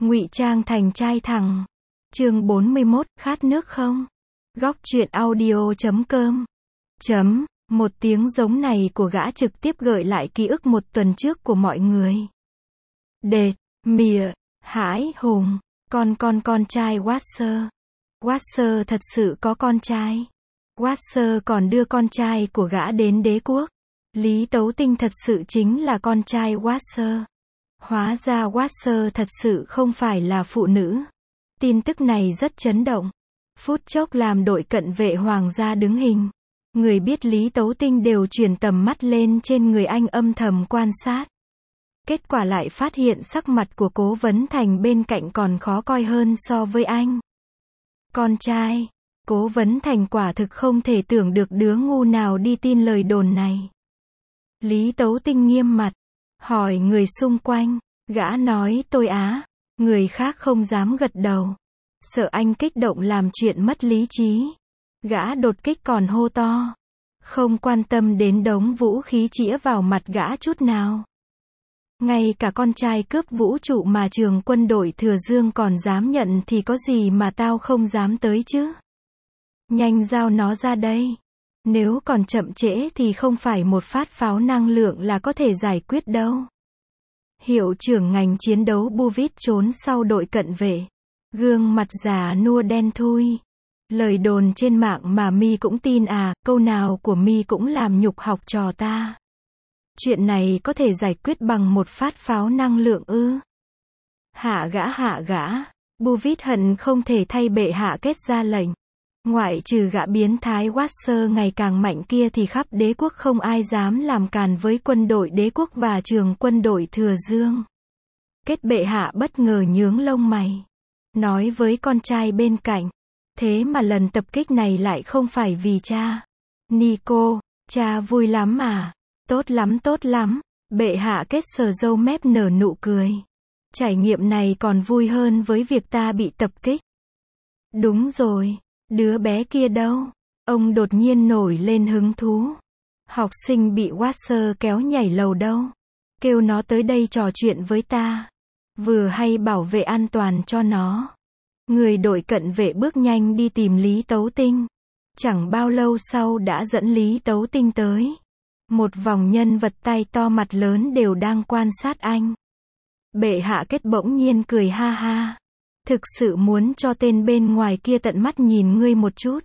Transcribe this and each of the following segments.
Ngụy trang thành trai thẳng. Chương 41, khát nước không? Góc truyện audio.com. Một tiếng giống này của gã trực tiếp gợi lại ký ức một tuần trước của mọi người. Đệt, mỉa, hãi hùng, con trai Watcher. Watcher thật sự có con trai. Watcher còn đưa con trai của gã đến đế quốc. Lý Tấu Tinh thật sự chính là con trai Watcher. Hóa ra Watcher thật sự không phải là phụ nữ. Tin tức này rất chấn động. Phút chốc làm đội cận vệ hoàng gia đứng hình. Người biết Lý Tấu Tinh đều chuyển tầm mắt lên trên người anh âm thầm quan sát. Kết quả lại phát hiện sắc mặt của Cố Vấn Thành bên cạnh còn khó coi hơn so với anh. Con trai. Cố Vấn Thành quả thực không thể tưởng được đứa ngu nào đi tin lời đồn này. Lý Tấu Tinh nghiêm mặt. Hỏi người xung quanh. Gã nói tôi á. Người khác không dám gật đầu. Sợ anh kích động làm chuyện mất lý trí. Gã đột kích còn hô to. Không quan tâm đến đống vũ khí chĩa vào mặt gã chút nào. Ngay cả con trai cướp vũ trụ mà trường quân đội Thừa Dương còn dám nhận thì có gì mà tao không dám tới chứ? Nhanh giao nó ra đây. Nếu còn chậm trễ thì không phải một phát pháo năng lượng là có thể giải quyết đâu. Hiệu trưởng ngành chiến đấu Buvit trốn sau đội cận vệ. Gương mặt già nua đen thui. Lời đồn trên mạng mà mi cũng tin à, câu nào của mi cũng làm nhục học trò ta. Chuyện này có thể giải quyết bằng một phát pháo năng lượng ư? Hạ gã. Buvit hận không thể thay bệ hạ kết ra lệnh. Ngoại trừ gã biến thái Watcher ngày càng mạnh kia thì khắp đế quốc không ai dám làm càn với quân đội đế quốc và trường quân đội Thừa Dương. Kết bệ hạ bất ngờ nhướng lông mày. Nói với con trai bên cạnh. Thế mà lần tập kích này lại không phải vì cha. Nico, cha vui lắm à? Tốt lắm. Bệ hạ kết sờ râu mép nở nụ cười. Trải nghiệm này còn vui hơn với việc ta bị tập kích. Đúng rồi. Đứa bé kia đâu? Ông đột nhiên nổi lên hứng thú. Học sinh bị Watcher kéo nhảy lầu đâu? Kêu nó tới đây trò chuyện với ta. Vừa hay bảo vệ an toàn cho nó. Người đội cận vệ bước nhanh đi tìm Lý Tấu Tinh. Chẳng bao lâu sau đã dẫn Lý Tấu Tinh tới. Một vòng nhân vật tay to mặt lớn đều đang quan sát anh. Bệ hạ kết bỗng nhiên cười ha ha. Thực sự muốn cho tên bên ngoài kia tận mắt nhìn ngươi một chút.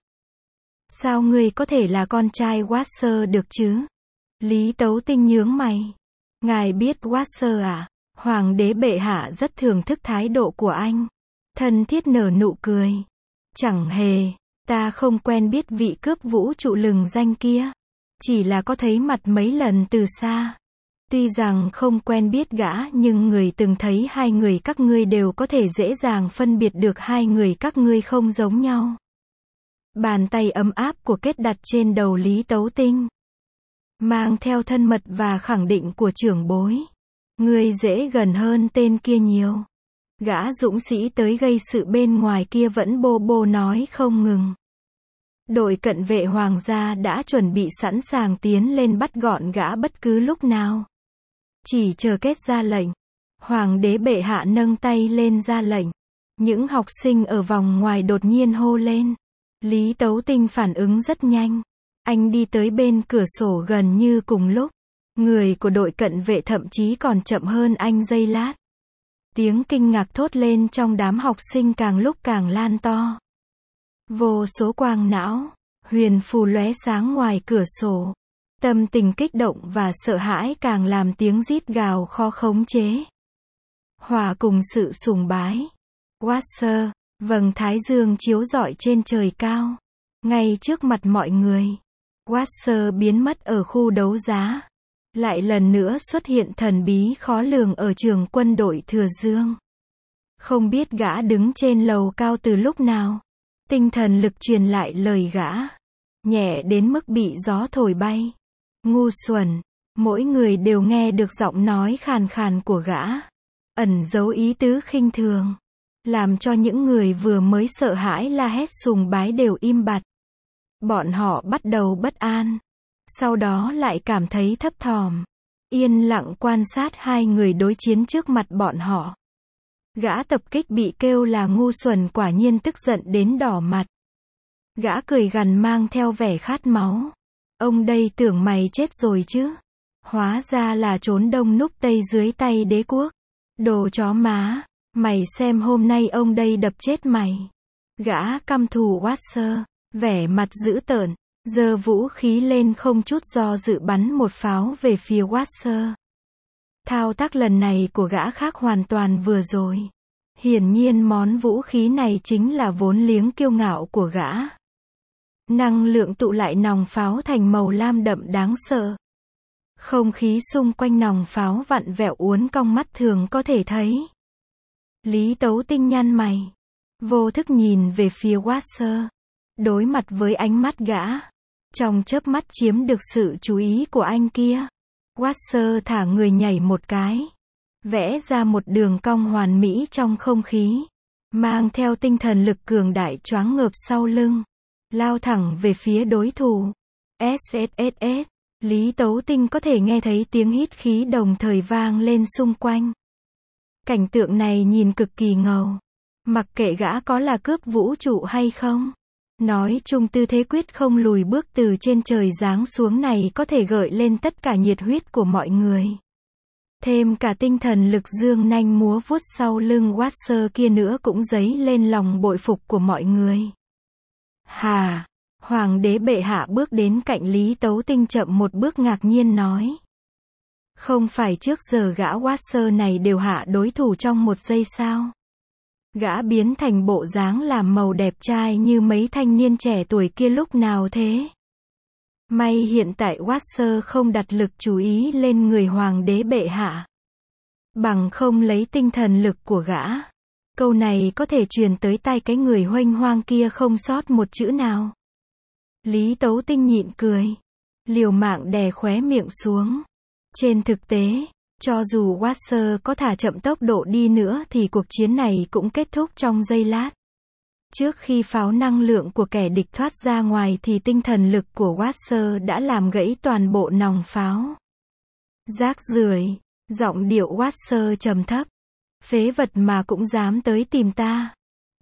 Sao ngươi có thể là con trai Watcher được chứ? Lý Tấu Tinh nhướng mày. Ngài biết Watcher à? Hoàng đế bệ hạ rất thưởng thức thái độ của anh. Thân thiết nở nụ cười. Chẳng hề, ta không quen biết vị cướp vũ trụ lừng danh kia. Chỉ là có thấy mặt mấy lần từ xa. Tuy rằng không quen biết gã nhưng người từng thấy hai người các ngươi đều có thể dễ dàng phân biệt được hai người các ngươi không giống nhau. Bàn tay ấm áp của Kết đặt trên đầu Lý Tấu Tinh. Mang theo thân mật và khẳng định của trưởng bối. Ngươi dễ gần hơn tên kia nhiều. Gã dũng sĩ tới gây sự bên ngoài kia vẫn bô bô nói không ngừng. Đội cận vệ hoàng gia đã chuẩn bị sẵn sàng tiến lên bắt gọn gã bất cứ lúc nào. Chỉ chờ Kết ra lệnh. Hoàng đế bệ hạ nâng tay lên ra lệnh. Những học sinh ở vòng ngoài đột nhiên hô lên. Lý Tấu Tinh phản ứng rất nhanh. Anh đi tới bên cửa sổ gần như cùng lúc. Người của đội cận vệ thậm chí còn chậm hơn anh giây lát. Tiếng kinh ngạc thốt lên trong đám học sinh càng lúc càng lan to. Vô số quang não, huyền phù lóe sáng ngoài cửa sổ. Tâm tình kích động và sợ hãi càng làm tiếng rít gào khó khống chế. Hòa cùng sự sùng bái. Watcher, vầng thái dương chiếu rọi trên trời cao. Ngay trước mặt mọi người. Watcher biến mất ở khu đấu giá. Lại lần nữa xuất hiện thần bí khó lường ở trường quân đội Thừa Dương. Không biết gã đứng trên lầu cao từ lúc nào. Tinh thần lực truyền lại lời gã. Nhẹ đến mức bị gió thổi bay. Ngu xuẩn. Mỗi người đều nghe được giọng nói khàn khàn của gã. Ẩn giấu ý tứ khinh thường. Làm cho những người vừa mới sợ hãi la hét sùng bái đều im bặt. Bọn họ bắt đầu bất an. Sau đó lại cảm thấy thấp thỏm. Yên lặng quan sát hai người đối chiến trước mặt bọn họ. Gã tập kích bị kêu là ngu xuẩn quả nhiên tức giận đến đỏ mặt. Gã cười gằn mang theo vẻ khát máu. Ông đây tưởng mày chết rồi chứ. Hóa ra là trốn đông núp tây dưới tay đế quốc. Đồ chó má, mày xem hôm nay ông đây đập chết mày. Gã căm thù Watser, vẻ mặt dữ tợn, giơ vũ khí lên không chút do dự bắn một pháo về phía Watser. Thao tác lần này của gã khác hoàn toàn vừa rồi. Hiển nhiên món vũ khí này chính là vốn liếng kiêu ngạo của gã. Năng lượng tụ lại nòng pháo thành màu lam đậm đáng sợ. Không khí xung quanh nòng pháo vặn vẹo uốn cong mắt thường có thể thấy. Lý Tấu Tinh nhăn mày, vô thức nhìn về phía Watser. Đối mặt với ánh mắt gã, trong chớp mắt chiếm được sự chú ý của anh kia. Watser thả người nhảy một cái, vẽ ra một đường cong hoàn mỹ trong không khí, mang theo tinh thần lực cường đại choáng ngợp sau lưng, lao thẳng về phía đối thủ. SSSS. Lý Tấu Tinh có thể nghe thấy tiếng hít khí đồng thời vang lên xung quanh. Cảnh tượng này nhìn cực kỳ ngầu. Mặc kệ gã có là cướp vũ trụ hay không. Nói chung tư thế quyết không lùi bước từ trên trời giáng xuống này có thể gợi lên tất cả nhiệt huyết của mọi người. Thêm cả tinh thần lực dương nanh múa vuốt sau lưng Watser kia nữa cũng dấy lên lòng bội phục của mọi người. Hà! Hoàng đế bệ hạ bước đến cạnh Lý Tấu Tinh chậm một bước ngạc nhiên nói. Không phải trước giờ gã Watser này đều hạ đối thủ trong một giây sao? Gã biến thành bộ dáng làm màu đẹp trai như mấy thanh niên trẻ tuổi kia lúc nào thế? May hiện tại Watser không đặt lực chú ý lên người hoàng đế bệ hạ. Bằng không lấy tinh thần lực của gã. Câu này có thể truyền tới tai cái người huênh hoang kia không sót một chữ nào. Lý Tấu Tinh nhịn cười. Liều mạng đè khóe miệng xuống. Trên thực tế, cho dù Watser có thả chậm tốc độ đi nữa thì cuộc chiến này cũng kết thúc trong giây lát. Trước khi pháo năng lượng của kẻ địch thoát ra ngoài thì tinh thần lực của Watser đã làm gãy toàn bộ nòng pháo. Rác rưởi, giọng điệu Watser trầm thấp. Phế vật mà cũng dám tới tìm ta.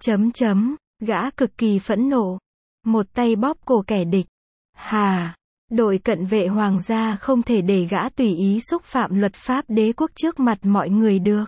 Gã cực kỳ phẫn nộ. Một tay bóp cổ kẻ địch. Hà! Đội cận vệ hoàng gia không thể để gã tùy ý xúc phạm luật pháp đế quốc trước mặt mọi người được.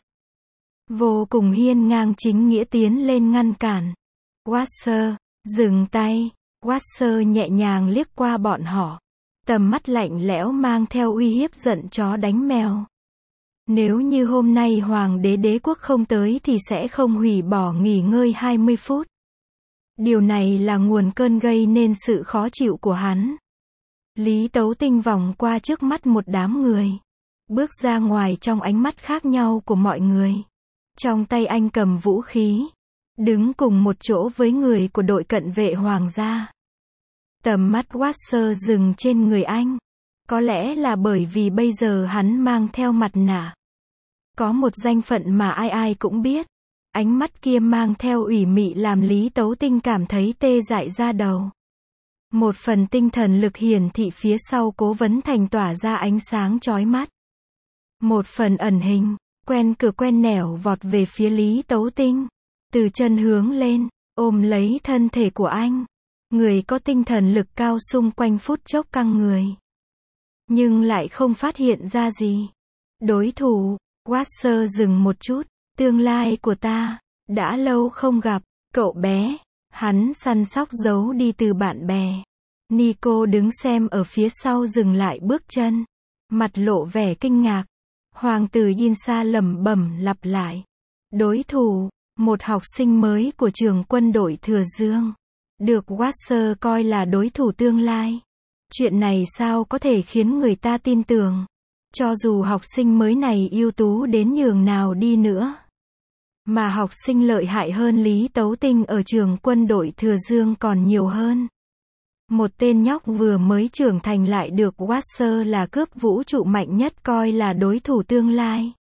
Vô cùng hiên ngang chính nghĩa tiến lên ngăn cản. Watser, dừng tay. Watser nhẹ nhàng liếc qua bọn họ. Tầm mắt lạnh lẽo mang theo uy hiếp giận chó đánh mèo. Nếu như hôm nay hoàng đế đế quốc không tới thì sẽ không hủy bỏ nghỉ ngơi 20 phút. Điều này là nguồn cơn gây nên sự khó chịu của hắn. Lý Tấu Tinh vòng qua trước mắt một đám người. Bước ra ngoài trong ánh mắt khác nhau của mọi người. Trong tay anh cầm vũ khí. Đứng cùng một chỗ với người của đội cận vệ hoàng gia. Tầm mắt Watser dừng trên người anh. Có lẽ là bởi vì bây giờ hắn mang theo mặt nạ. Có một danh phận mà ai ai cũng biết. Ánh mắt kia mang theo ủy mị làm Lý Tấu Tinh cảm thấy tê dại da đầu. Một phần tinh thần lực hiển thị phía sau Cố Vấn Thành tỏa ra ánh sáng chói mắt. Một phần ẩn hình, quen cửa quen nẻo vọt về phía Lý Tấu Tinh. Từ chân hướng lên, ôm lấy thân thể của anh. Người có tinh thần lực cao xung quanh phút chốc căng người. Nhưng lại không phát hiện ra gì. Đối thủ, Watser dừng một chút. Tương lai của ta, đã lâu không gặp, cậu bé. Hắn săn sóc giấu đi từ bạn bè. Nico đứng xem ở phía sau dừng lại bước chân. Mặt lộ vẻ kinh ngạc. Hoàng tử Yinsa lẩm bẩm lặp lại. Đối thủ, một học sinh mới của trường quân đội Thừa Dương. Được Watser coi là đối thủ tương lai. Chuyện này sao có thể khiến người ta tin tưởng. Cho dù học sinh mới này ưu tú đến nhường nào đi nữa. Mà học sinh lợi hại hơn Lý Tấu Tinh ở trường quân đội Thừa Dương còn nhiều hơn. Một tên nhóc vừa mới trưởng thành lại được Watser là cướp vũ trụ mạnh nhất coi là đối thủ tương lai.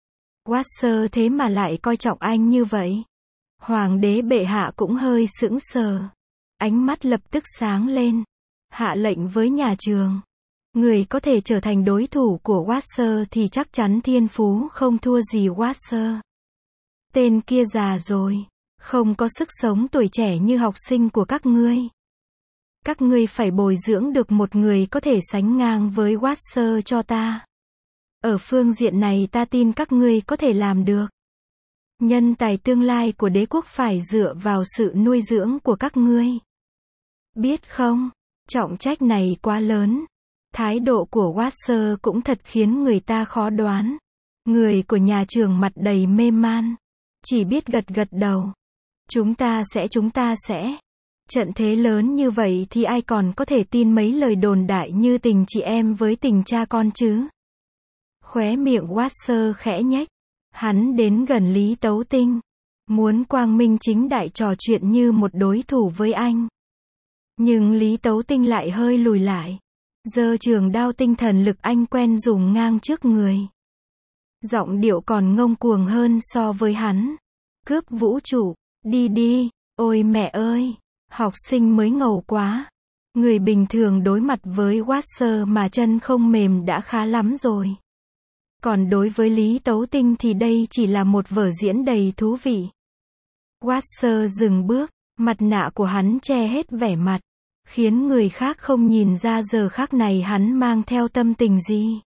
Watser thế mà lại coi trọng anh như vậy. Hoàng đế bệ hạ cũng hơi sững sờ. Ánh mắt lập tức sáng lên. Hạ lệnh với nhà trường. Người có thể trở thành đối thủ của Watser thì chắc chắn thiên phú không thua gì Watser. Tên kia già rồi. Không có sức sống tuổi trẻ như học sinh của các ngươi. Các ngươi phải bồi dưỡng được một người có thể sánh ngang với Watson cho ta. Ở phương diện này ta tin các ngươi có thể làm được. Nhân tài tương lai của đế quốc phải dựa vào sự nuôi dưỡng của các ngươi. Biết không, trọng trách này quá lớn. Thái độ của Watson cũng thật khiến người ta khó đoán. Người của nhà trường mặt đầy mê man. Chỉ biết gật gật đầu. Chúng ta sẽ. Trận thế lớn như vậy thì ai còn có thể tin mấy lời đồn đại như tình chị em với tình cha con chứ? Khóe miệng Watson khẽ nhếch. Hắn đến gần Lý Tấu Tinh. Muốn quang minh chính đại trò chuyện như một đối thủ với anh. Nhưng Lý Tấu Tinh lại hơi lùi lại. Giơ trường đao tinh thần lực anh quen dùng ngang trước người. Giọng điệu còn ngông cuồng hơn so với hắn. Cướp vũ trụ, đi đi, ôi mẹ ơi, học sinh mới ngầu quá. Người bình thường đối mặt với Watson mà chân không mềm đã khá lắm rồi. Còn đối với Lý Tấu Tinh thì đây chỉ là một vở diễn đầy thú vị. Watson dừng bước, mặt nạ của hắn che hết vẻ mặt, khiến người khác không nhìn ra giờ khắc này hắn mang theo tâm tình gì.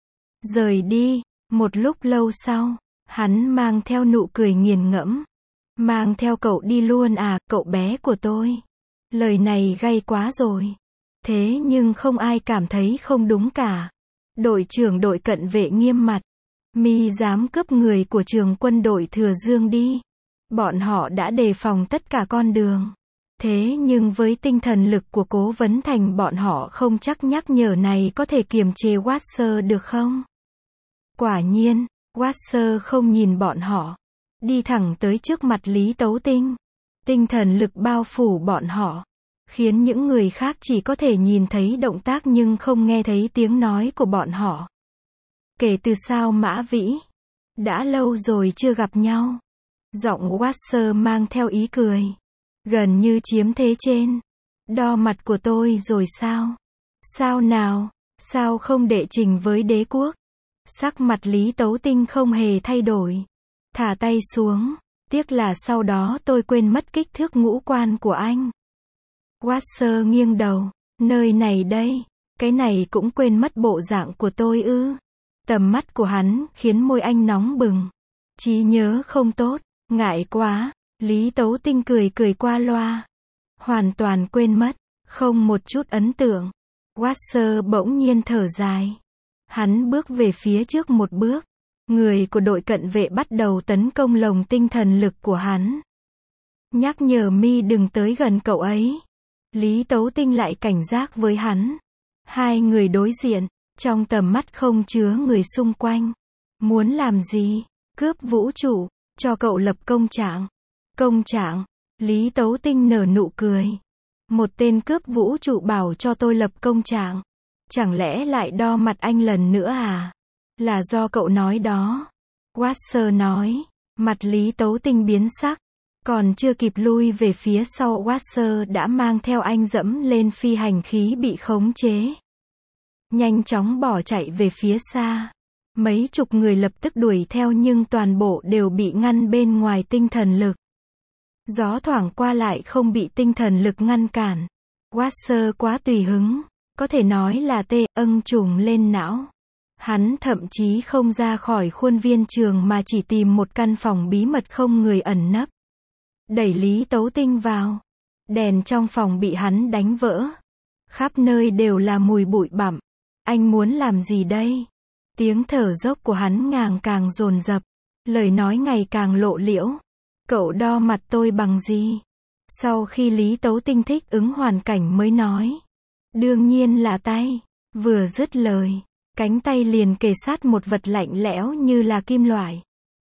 Rời đi, một lúc lâu sau, hắn mang theo nụ cười nghiền ngẫm. Mang theo cậu đi luôn à, cậu bé của tôi. Lời này gay quá rồi. Thế nhưng không ai cảm thấy không đúng cả. Đội trưởng đội cận vệ nghiêm mặt. Mi dám cướp người của trường quân đội Thừa Dương đi. Bọn họ đã đề phòng tất cả con đường. Thế nhưng với tinh thần lực của Cố Vấn Thành bọn họ không chắc nhắc nhở này có thể kiềm chế Watson được không? Quả nhiên, Watson không nhìn bọn họ. Đi thẳng tới trước mặt Lý Tấu Tinh. Tinh thần lực bao phủ bọn họ. Khiến những người khác chỉ có thể nhìn thấy động tác nhưng không nghe thấy tiếng nói của bọn họ. Kể từ sau Mã Vĩ. Đã lâu rồi chưa gặp nhau. Giọng Watson mang theo ý cười. Gần như chiếm thế trên. Đo mặt của tôi rồi sao? Sao nào? Sao không đệ trình với đế quốc? Sắc mặt Lý Tấu Tinh không hề thay đổi. Thả tay xuống. Tiếc là sau đó tôi quên mất kích thước ngũ quan của anh. Watson nghiêng đầu. Nơi này đây. Cái này cũng quên mất bộ dạng của tôi ư? Tầm mắt của hắn khiến môi anh nóng bừng. Trí nhớ không tốt. Ngại quá. Lý Tấu Tinh cười qua loa. Hoàn toàn quên mất. Không một chút ấn tượng. Watson bỗng nhiên thở dài. Hắn bước về phía trước một bước. Người của đội cận vệ bắt đầu tấn công lồng tinh thần lực của hắn. Nhắc nhở Mi đừng tới gần cậu ấy. Lý Tấu Tinh lại cảnh giác với hắn. Hai người đối diện, trong tầm mắt không chứa người xung quanh. Muốn làm gì? Cướp vũ trụ, cho cậu lập công trạng. Công trạng? Lý Tấu Tinh nở nụ cười. Một tên cướp vũ trụ bảo cho tôi lập công trạng. Chẳng lẽ lại đo mặt anh lần nữa à? Là do cậu nói đó. Watson nói. Mặt Lý Tấu Tinh biến sắc. Còn chưa kịp lui về phía sau Watson đã mang theo anh dẫm lên phi hành khí bị khống chế. Nhanh chóng bỏ chạy về phía xa. Mấy chục người lập tức đuổi theo nhưng toàn bộ đều bị ngăn bên ngoài tinh thần lực. Gió thoảng qua lại không bị tinh thần lực ngăn cản. Watson quá tùy hứng. Có thể nói là trùng lên não. Hắn thậm chí không ra khỏi khuôn viên trường mà chỉ tìm một căn phòng bí mật không người ẩn nấp. Đẩy Lý Tấu Tinh vào. Đèn trong phòng bị hắn đánh vỡ. Khắp nơi đều là mùi bụi bặm. Anh muốn làm gì đây? Tiếng thở dốc của hắn càng dồn dập. Lời nói ngày càng lộ liễu. Cậu đo mặt tôi bằng gì? Sau khi Lý Tấu Tinh thích ứng hoàn cảnh mới nói. Đương nhiên là tay. Vừa dứt lời. Cánh tay liền kề sát một vật lạnh lẽo như là kim loại.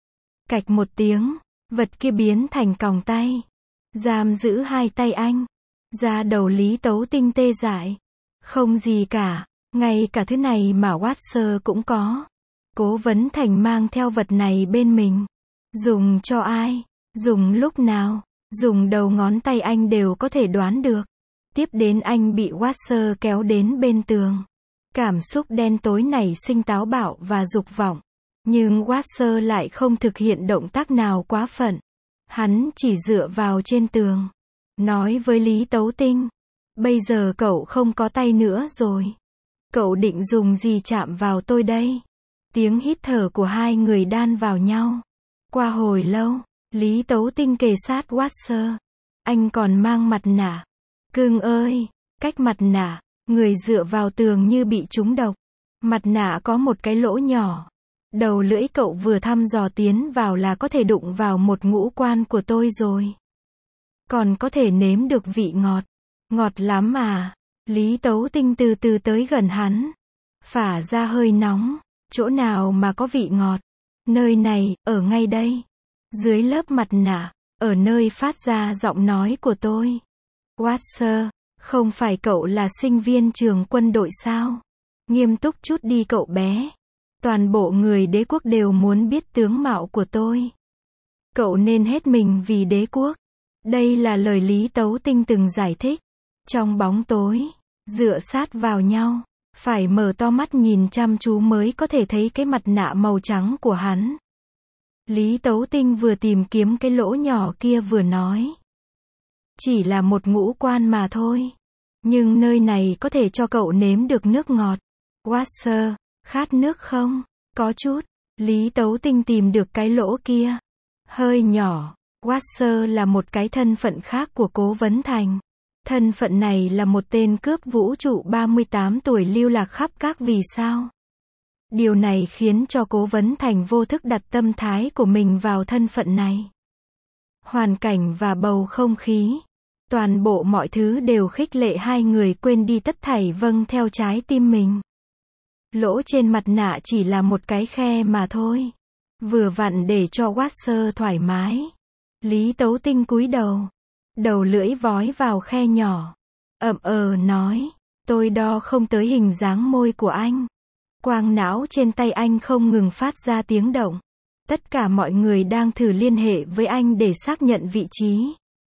Cạch một tiếng. Vật kia biến thành còng tay. Giam giữ hai tay anh. Da đầu Lý Tấu Tinh tê dại. Không gì cả. Ngay cả thứ này mà Watson cũng có. Cố Vấn Thành mang theo vật này bên mình. Dùng cho ai? Dùng lúc nào? Dùng đầu ngón tay anh đều có thể đoán được. Tiếp đến anh bị Watson kéo đến bên tường. Cảm xúc đen tối nảy sinh táo bạo và dục vọng. Nhưng Watson lại không thực hiện động tác nào quá phận. Hắn chỉ dựa vào trên tường. Nói với Lý Tấu Tinh. Bây giờ cậu không có tay nữa rồi. Cậu định dùng gì chạm vào tôi đây? Tiếng hít thở của hai người đan vào nhau. Qua hồi lâu, Lý Tấu Tinh kề sát Watson. Anh còn mang mặt nạ. Cưng ơi, cách mặt nạ, người dựa vào tường như bị trúng độc. Mặt nạ có một cái lỗ nhỏ. Đầu lưỡi cậu vừa thăm dò tiến vào là có thể đụng vào một ngũ quan của tôi rồi. Còn có thể nếm được vị ngọt. Ngọt lắm à. Lý Tấu Tinh từ từ tới gần hắn. Phả ra hơi nóng. Chỗ nào mà có vị ngọt? Nơi này, ở ngay đây. Dưới lớp mặt nạ, ở nơi phát ra giọng nói của tôi. Watson, không phải cậu là sinh viên trường quân đội sao? Nghiêm túc chút đi cậu bé. Toàn bộ người đế quốc đều muốn biết tướng mạo của tôi. Cậu nên hết mình vì đế quốc. Đây là lời Lý Tấu Tinh từng giải thích. Trong bóng tối, dựa sát vào nhau, phải mở to mắt nhìn chăm chú mới có thể thấy cái mặt nạ màu trắng của hắn. Lý Tấu Tinh vừa tìm kiếm cái lỗ nhỏ kia vừa nói. Chỉ là một ngũ quan mà thôi. Nhưng nơi này có thể cho cậu nếm được nước ngọt. Watson, khát nước không? Có chút. Lý Tấu Tinh tìm được cái lỗ kia. Hơi nhỏ. Watson là một cái thân phận khác của Cố Vấn Thành. Thân phận này là một tên cướp vũ trụ 38 tuổi lưu lạc khắp các vì sao. Điều này khiến cho Cố Vấn Thành vô thức đặt tâm thái của mình vào thân phận này. Hoàn cảnh và bầu không khí. Toàn bộ mọi thứ đều khích lệ hai người quên đi tất thảy vâng theo trái tim mình. Lỗ trên mặt nạ chỉ là một cái khe mà thôi. Vừa vặn để cho Watson thoải mái. Lý Tấu Tinh cúi đầu. Đầu lưỡi vói vào khe nhỏ. Nói. Tôi đo không tới hình dáng môi của anh. Quang não trên tay anh không ngừng phát ra tiếng động. Tất cả mọi người đang thử liên hệ với anh để xác nhận vị trí.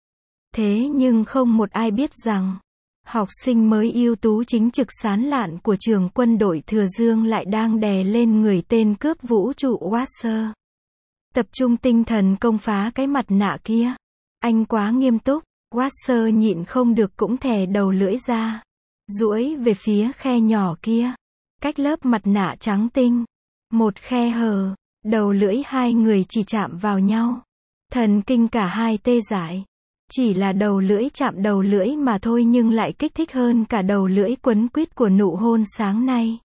Thế nhưng không một ai biết rằng, học sinh mới ưu tú chính trực sáng lạn của trường quân đội Thừa Dương lại đang đè lên người tên cướp vũ trụ Watson. Tập trung tinh thần công phá cái mặt nạ kia. Anh quá nghiêm túc. Watson nhịn không được cũng thè đầu lưỡi ra. Duỗi về phía khe nhỏ kia. Cách lớp mặt nạ trắng tinh. Một khe hở. Đầu lưỡi hai người chỉ chạm vào nhau. Thần kinh cả hai tê dại. Chỉ là đầu lưỡi chạm đầu lưỡi mà thôi nhưng lại kích thích hơn cả đầu lưỡi quấn quýt của nụ hôn sáng nay.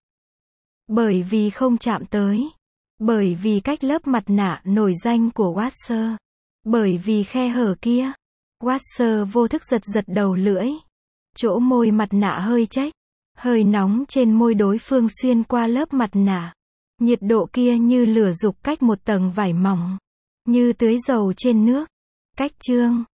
Bởi vì không chạm tới. Bởi vì cách lớp mặt nạ nổi danh của Watson. Bởi vì khe hở kia. Watson vô thức giật giật đầu lưỡi. Chỗ môi mặt nạ hơi chếch. Hơi nóng trên môi đối phương xuyên qua lớp mặt nạ. Nhiệt độ kia như lửa dục cách một tầng vải mỏng. Như tưới dầu trên nước. Cách chương